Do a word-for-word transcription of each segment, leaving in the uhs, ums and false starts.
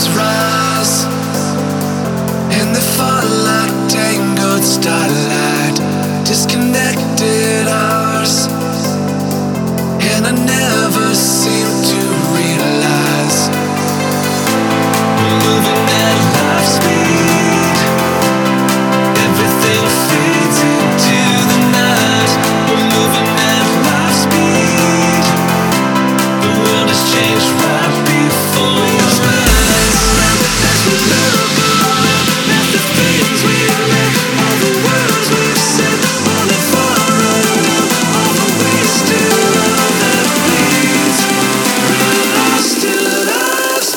stars rise, and they fall like tangled starlight, disconnected hours, and I never seem to realize we're moving at light speed. Everything fades into the night. We're moving at light speed. The world has changed right before your eyes. As we look around at the things we read, all the words we've said, all that borrowed, all the wasted love that bleeds, realized to us.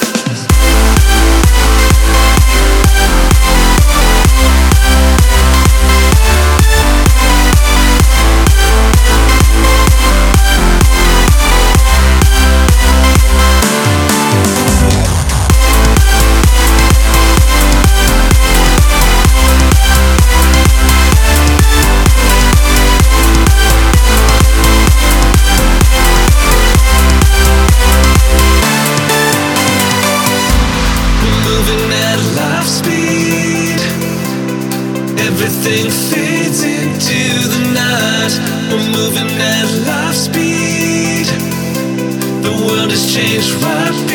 Moving at light speed, everything fades into the night. We're moving at light speed. The world has changed right